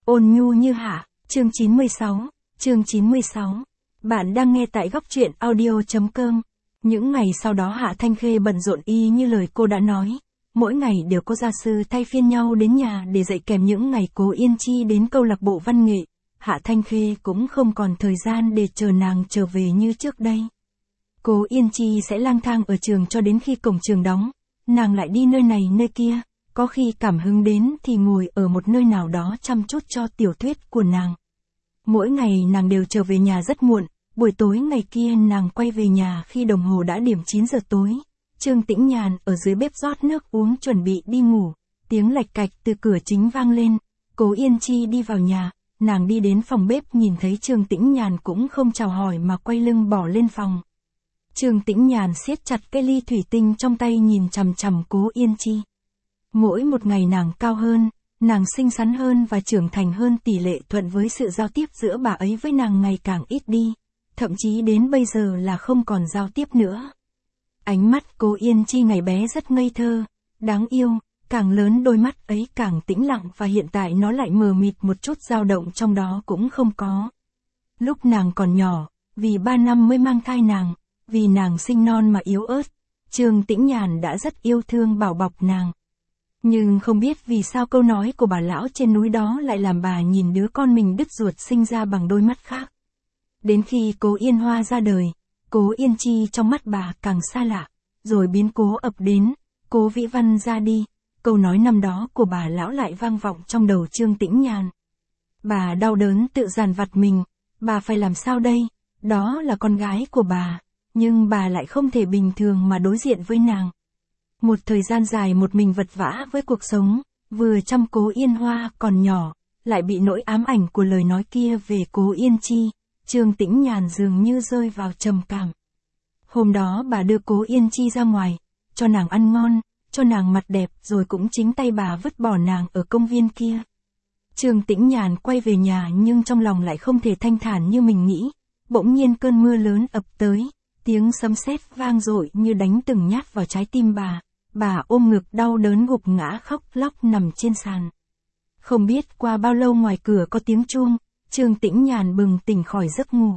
Ôn nhu như hạ, chương 96. Bạn đang nghe tại góc truyện audio.com. Những ngày sau đó Hạ Thanh Khê bận rộn y như lời cô đã nói. Mỗi ngày đều có gia sư thay phiên nhau đến nhà để dạy kèm. Những ngày Cố Yên Chi đến câu lạc bộ văn nghệ, Hạ Thanh Khê cũng không còn thời gian để chờ nàng trở về như trước đây. Cố Yên Chi sẽ lang thang ở trường cho đến khi cổng trường đóng, nàng lại đi nơi này nơi kia, có khi cảm hứng đến thì ngồi ở một nơi nào đó chăm chút cho tiểu thuyết của nàng. Mỗi ngày nàng đều trở về nhà rất muộn, buổi tối ngày kia nàng quay về nhà khi đồng hồ đã điểm 9 giờ tối. Trương Tĩnh Nhàn ở dưới bếp rót nước uống chuẩn bị đi ngủ, tiếng lạch cạch từ cửa chính vang lên. Cố Yên Chi đi vào nhà, nàng đi đến phòng bếp nhìn thấy Trương Tĩnh Nhàn cũng không chào hỏi mà quay lưng bỏ lên phòng. Trương Tĩnh Nhàn siết chặt cái ly thủy tinh trong tay nhìn chằm chằm Cố Yên Chi. Mỗi một ngày nàng cao hơn, nàng xinh xắn hơn và trưởng thành hơn, tỷ lệ thuận với sự giao tiếp giữa bà ấy với nàng ngày càng ít đi, thậm chí đến bây giờ là không còn giao tiếp nữa. Ánh mắt Cố Yên Chi ngày bé rất ngây thơ, đáng yêu, càng lớn đôi mắt ấy càng tĩnh lặng và hiện tại nó lại mờ mịt, một chút dao động trong đó cũng không có. Lúc nàng còn nhỏ, vì 3 năm mới mang thai nàng, vì nàng sinh non mà yếu ớt, Trương Tĩnh Nhàn đã rất yêu thương bảo bọc nàng. Nhưng không biết vì sao câu nói của bà lão trên núi đó lại làm bà nhìn đứa con mình đứt ruột sinh ra bằng đôi mắt khác. Đến khi Cố Yên Hoa ra đời, Cố Yên Chi trong mắt bà càng xa lạ, rồi biến cố ập đến, Cố Vĩ Văn ra đi, câu nói năm đó của bà lão lại vang vọng trong đầu Trương Tĩnh Nhàn. Bà đau đớn tự dằn vặt mình, bà phải làm sao đây, đó là con gái của bà, nhưng bà lại không thể bình thường mà đối diện với nàng. Một thời gian dài một mình vật vã với cuộc sống, vừa chăm Cố Yên Hoa còn nhỏ, lại bị nỗi ám ảnh của lời nói kia về Cố Yên Chi, Trương Tĩnh Nhàn dường như rơi vào trầm cảm. Hôm đó bà đưa Cố Yên Chi ra ngoài, cho nàng ăn ngon, cho nàng mặt đẹp, rồi cũng chính tay bà vứt bỏ nàng ở công viên kia. Trương Tĩnh Nhàn quay về nhà nhưng trong lòng lại không thể thanh thản như mình nghĩ. Bỗng nhiên cơn mưa lớn ập tới, tiếng sấm sét vang dội như đánh từng nhát vào trái tim bà ôm ngực đau đớn gục ngã khóc lóc nằm trên sàn. Không biết qua bao lâu ngoài cửa có tiếng chuông, Trương Tĩnh Nhàn bừng tỉnh khỏi giấc ngủ.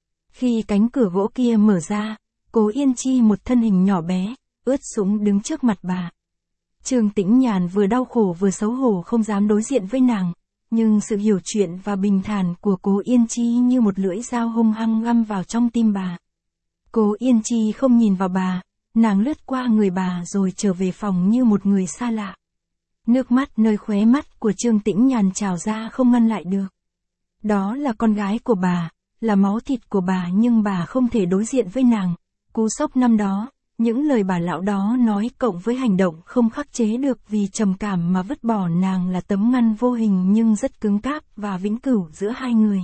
Khi cánh cửa gỗ kia mở ra, Cố Yên Chi một thân hình nhỏ bé, ướt sũng đứng trước mặt bà. Trương Tĩnh Nhàn vừa đau khổ vừa xấu hổ không dám đối diện với nàng, nhưng sự hiểu chuyện và bình thản của Cố Yên Chi như một lưỡi dao hung hăng găm vào trong tim bà. Cố Yên Chi không nhìn vào bà, nàng lướt qua người bà rồi trở về phòng như một người xa lạ. Nước mắt nơi khóe mắt của Trương Tĩnh Nhàn trào ra không ngăn lại được. Đó là con gái của bà, là máu thịt của bà, nhưng bà không thể đối diện với nàng. Cú sốc năm đó, những lời bà lão đó nói cộng với hành động không khắc chế được vì trầm cảm mà vứt bỏ nàng là tấm ngăn vô hình nhưng rất cứng cáp và vĩnh cửu giữa hai người.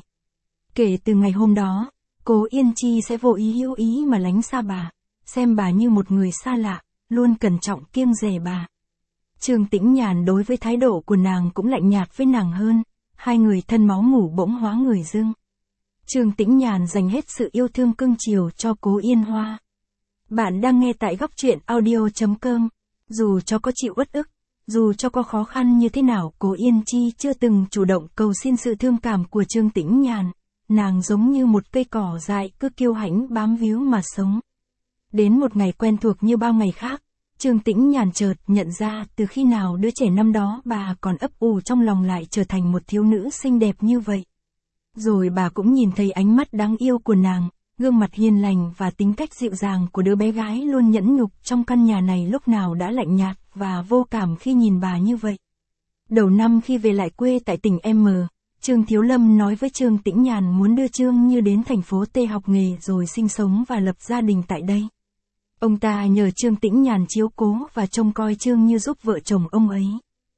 Kể từ ngày hôm đó, Cố Yên Chi sẽ vô ý hữu ý mà lánh xa bà, xem bà như một người xa lạ, luôn cẩn trọng kiêng dè bà. Trương Tĩnh Nhàn đối với thái độ của nàng cũng lạnh nhạt với nàng hơn, hai người thân máu mủ bỗng hóa người dưng. Trương Tĩnh Nhàn dành hết sự yêu thương cưng chiều cho Cố Yên Hoa. Bạn đang nghe tại góc truyện audio.com. Dù cho có chịu uất ức, dù cho có khó khăn như thế nào, Cố Yên Chi chưa từng chủ động cầu xin sự thương cảm của Trương Tĩnh Nhàn. Nàng giống như một cây cỏ dại cứ kiêu hãnh bám víu mà sống. Đến một ngày quen thuộc như bao ngày khác, Trương Tĩnh Nhàn chợt nhận ra từ khi nào đứa trẻ năm đó bà còn ấp ủ trong lòng lại trở thành một thiếu nữ xinh đẹp như vậy. Rồi bà cũng nhìn thấy ánh mắt đáng yêu của nàng, gương mặt hiền lành và tính cách dịu dàng của đứa bé gái luôn nhẫn nhục trong căn nhà này lúc nào đã lạnh nhạt và vô cảm khi nhìn bà như vậy. Đầu năm khi về lại quê tại tỉnh M, Trương Thiếu Lâm nói với Trương Tĩnh Nhàn muốn đưa Trương Như đến thành phố T học nghề rồi sinh sống và lập gia đình tại đây. Ông ta nhờ Trương Tĩnh Nhàn chiếu cố và trông coi Trương Như giúp vợ chồng ông ấy.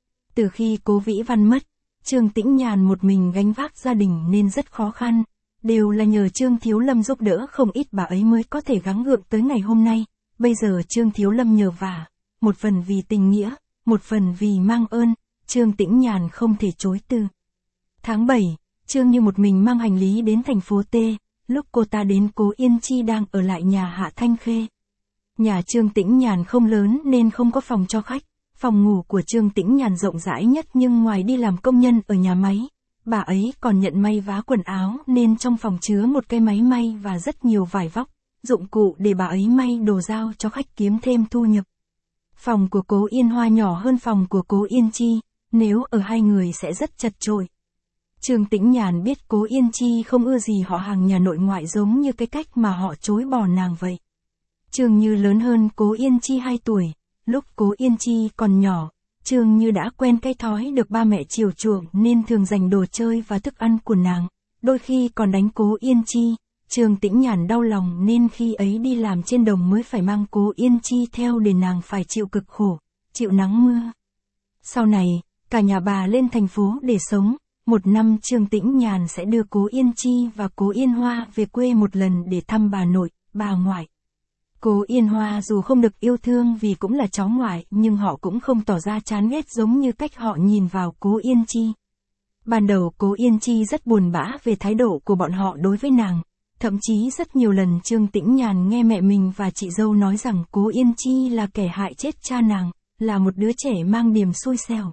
Từ khi Cố Vĩ Văn mất, Trương Tĩnh Nhàn một mình gánh vác gia đình nên rất khó khăn, đều là nhờ Trương Thiếu Lâm giúp đỡ không ít bà ấy mới có thể gắng gượng tới ngày hôm nay. Bây giờ Trương Thiếu Lâm nhờ vả, một phần vì tình nghĩa, một phần vì mang ơn, Trương Tĩnh Nhàn không thể chối từ. Tháng 7, Trương Như một mình mang hành lý đến thành phố T, lúc cô ta đến Cố Yên Chi đang ở lại nhà Hạ Thanh Khê. Nhà Trương Tĩnh Nhàn không lớn nên không có phòng cho khách, phòng ngủ của Trương Tĩnh Nhàn rộng rãi nhất nhưng ngoài đi làm công nhân ở nhà máy, bà ấy còn nhận may vá quần áo nên trong phòng chứa một cái máy may và rất nhiều vải vóc, dụng cụ để bà ấy may đồ giao cho khách kiếm thêm thu nhập. Phòng của Cố Yên Hoa nhỏ hơn phòng của Cố Yên Chi, nếu ở hai người sẽ rất chật chội. Trương Tĩnh Nhàn biết Cố Yên Chi không ưa gì họ hàng nhà nội ngoại giống như cái cách mà họ chối bỏ nàng vậy. Trương Như lớn hơn Cố Yên Chi 2 tuổi, lúc Cố Yên Chi còn nhỏ, Trương Như đã quen cái thói được ba mẹ chiều chuộng nên thường dành đồ chơi và thức ăn của nàng, đôi khi còn đánh Cố Yên Chi. Trương Tĩnh Nhàn đau lòng nên khi ấy đi làm trên đồng mới phải mang Cố Yên Chi theo để nàng phải chịu cực khổ, chịu nắng mưa. Sau này, cả nhà bà lên thành phố để sống, một năm Trương Tĩnh Nhàn sẽ đưa Cố Yên Chi và Cố Yên Hoa về quê một lần để thăm bà nội, bà ngoại. Cố Yên Hoa dù không được yêu thương vì cũng là cháu ngoại nhưng họ cũng không tỏ ra chán ghét giống như cách họ nhìn vào Cố Yên Chi. Ban đầu Cố Yên Chi rất buồn bã về thái độ của bọn họ đối với nàng. Thậm chí rất nhiều lần Trương Tĩnh Nhàn nghe mẹ mình và chị dâu nói rằng Cố Yên Chi là kẻ hại chết cha nàng, là một đứa trẻ mang điềm xui xẻo.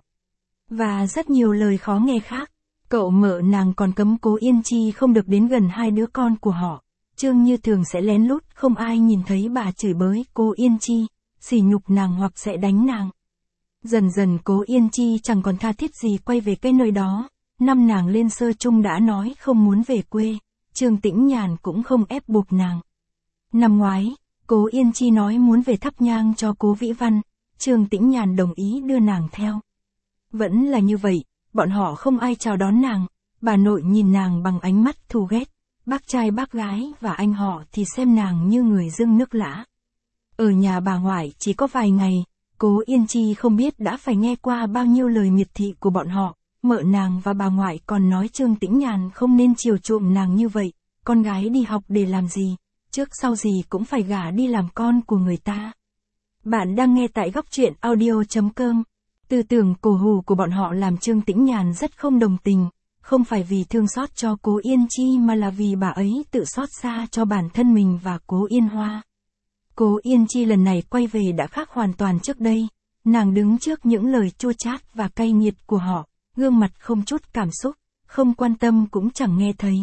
Và rất nhiều lời khó nghe khác. Cậu mợ nàng còn cấm Cố Yên Chi không được đến gần hai đứa con của họ. Trương Như thường sẽ lén lút không ai nhìn thấy bà chửi bới Cố Yên Chi, sỉ nhục nàng hoặc sẽ đánh nàng. Dần dần Cố Yên Chi chẳng còn tha thiết gì quay về cái nơi đó. Năm nàng lên sơ chung đã nói không muốn về quê. Trương Tĩnh Nhàn cũng không ép buộc nàng. Năm ngoái, Cố Yên Chi nói muốn về thắp nhang cho Cố Vĩ Văn, Trương Tĩnh Nhàn đồng ý đưa nàng theo. Vẫn là như vậy, bọn họ không ai chào đón nàng, bà nội nhìn nàng bằng ánh mắt thù ghét, bác trai bác gái và anh họ thì xem nàng như người dưng nước lã. Ở nhà bà ngoại chỉ có vài ngày, Cố Yên Chi không biết đã phải nghe qua bao nhiêu lời miệt thị của bọn họ. Mợ nàng và bà ngoại còn nói Trương Tĩnh Nhàn không nên chiều chuộng nàng như vậy, con gái đi học để làm gì, trước sau gì cũng phải gả đi làm con của người ta. Bạn đang nghe tại góc truyện audio.com. Tư tưởng cổ hủ của bọn họ làm Trương Tĩnh Nhàn rất không đồng tình, không phải vì thương xót cho Cố Yên Chi mà là vì bà ấy tự xót xa cho bản thân mình và Cố Yên Hoa. Cố Yên Chi lần này quay về đã khác hoàn toàn trước đây, nàng đứng trước những lời chua chát và cay nghiệt của họ. Gương mặt không chút cảm xúc, không quan tâm cũng chẳng nghe thấy.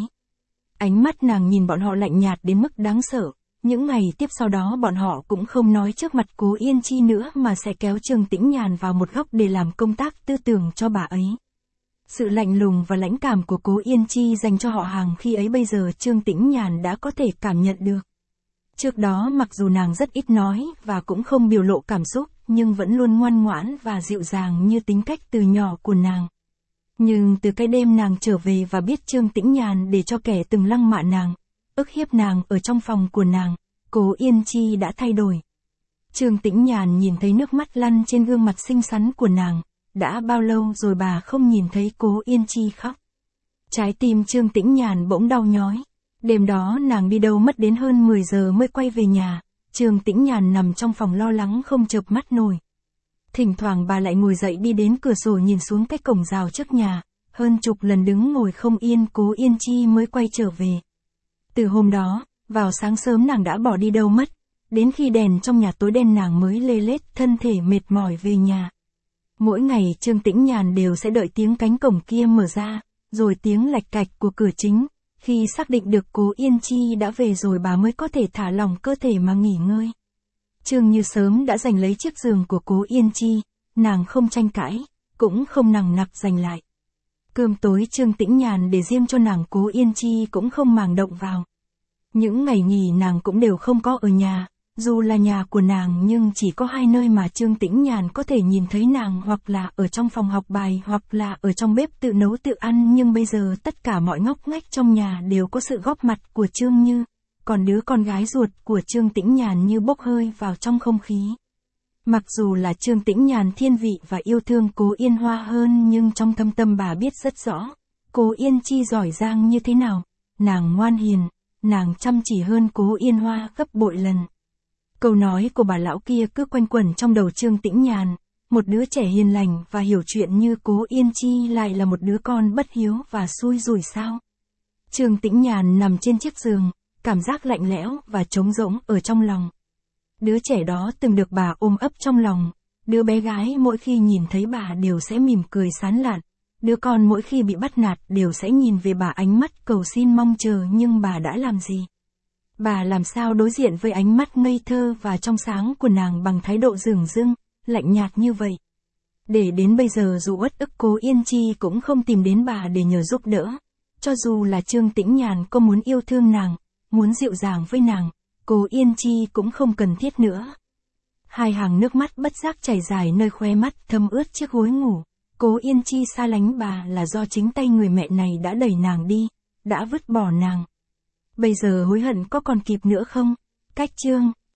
Ánh mắt nàng nhìn bọn họ lạnh nhạt đến mức đáng sợ, những ngày tiếp sau đó bọn họ cũng không nói trước mặt Cố Yên Chi nữa mà sẽ kéo Trương Tĩnh Nhàn vào một góc để làm công tác tư tưởng cho bà ấy. Sự lạnh lùng và lãnh cảm của Cố Yên Chi dành cho họ hàng khi ấy bây giờ Trương Tĩnh Nhàn đã có thể cảm nhận được. Trước đó mặc dù nàng rất ít nói và cũng không biểu lộ cảm xúc nhưng vẫn luôn ngoan ngoãn và dịu dàng như tính cách từ nhỏ của nàng. Nhưng từ cái đêm nàng trở về và biết Trương Tĩnh Nhàn để cho kẻ từng lăng mạ nàng, ức hiếp nàng ở trong phòng của nàng, Cố Yên Chi đã thay đổi. Trương Tĩnh Nhàn nhìn thấy nước mắt lăn trên gương mặt xinh xắn của nàng, đã bao lâu rồi bà không nhìn thấy Cố Yên Chi khóc. Trái tim Trương Tĩnh Nhàn bỗng đau nhói. Đêm đó nàng đi đâu mất đến hơn 10 giờ mới quay về nhà, Trương Tĩnh Nhàn nằm trong phòng lo lắng không chợp mắt nổi. Thỉnh thoảng bà lại ngồi dậy đi đến cửa sổ nhìn xuống cái cổng rào trước nhà, hơn chục lần đứng ngồi không yên Cố Yên Chi mới quay trở về. Từ hôm đó, vào sáng sớm nàng đã bỏ đi đâu mất, đến khi đèn trong nhà tối đen nàng mới lê lết thân thể mệt mỏi về nhà. Mỗi ngày Trương Tĩnh Nhàn đều sẽ đợi tiếng cánh cổng kia mở ra, rồi tiếng lạch cạch của cửa chính, khi xác định được Cố Yên Chi đã về rồi bà mới có thể thả lỏng cơ thể mà nghỉ ngơi. Trương Như sớm đã giành lấy chiếc giường của Cố Yên Chi, nàng không tranh cãi, cũng không nằng nặc giành lại. Cơm tối Trương Tĩnh Nhàn để riêng cho nàng Cố Yên Chi cũng không màng động vào. Những ngày nghỉ nàng cũng đều không có ở nhà, dù là nhà của nàng nhưng chỉ có hai nơi mà Trương Tĩnh Nhàn có thể nhìn thấy nàng hoặc là ở trong phòng học bài hoặc là ở trong bếp tự nấu tự ăn nhưng bây giờ tất cả mọi ngóc ngách trong nhà đều có sự góp mặt của Trương Như. Còn đứa con gái ruột của Trương Tĩnh Nhàn như bốc hơi vào trong không khí. Mặc dù là Trương Tĩnh Nhàn thiên vị và yêu thương Cố Yên Hoa hơn nhưng trong thâm tâm bà biết rất rõ, Cố Yên Chi giỏi giang như thế nào, nàng ngoan hiền, nàng chăm chỉ hơn Cố Yên Hoa gấp bội lần. Câu nói của bà lão kia cứ quanh quẩn trong đầu Trương Tĩnh Nhàn, một đứa trẻ hiền lành và hiểu chuyện như Cố Yên Chi lại là một đứa con bất hiếu và xui rủi sao. Trương Tĩnh Nhàn nằm trên chiếc giường, cảm giác lạnh lẽo và trống rỗng ở trong lòng. Đứa trẻ đó từng được bà ôm ấp trong lòng, đứa bé gái mỗi khi nhìn thấy bà đều sẽ mỉm cười sán lạn, Đứa con mỗi khi bị bắt nạt đều sẽ nhìn về bà ánh mắt cầu xin mong chờ, nhưng bà đã làm gì? Bà làm sao đối diện với ánh mắt ngây thơ và trong sáng của nàng bằng thái độ dửng dưng, lạnh nhạt như vậy? Để đến bây giờ dù uất ức Cố Yên Chi cũng không tìm đến bà để nhờ giúp đỡ. Cho dù là Trương Tĩnh Nhàn có muốn yêu thương nàng, muốn dịu dàng với nàng, Cố Yên Chi cũng không cần thiết nữa. Hai hàng nước mắt bất giác chảy dài nơi khóe mắt thấm ướt chiếc gối ngủ. Cố Yên Chi xa lánh bà là do chính tay người mẹ này đã đẩy nàng đi, đã vứt bỏ nàng. Bây giờ hối hận có còn kịp nữa không? Cách chương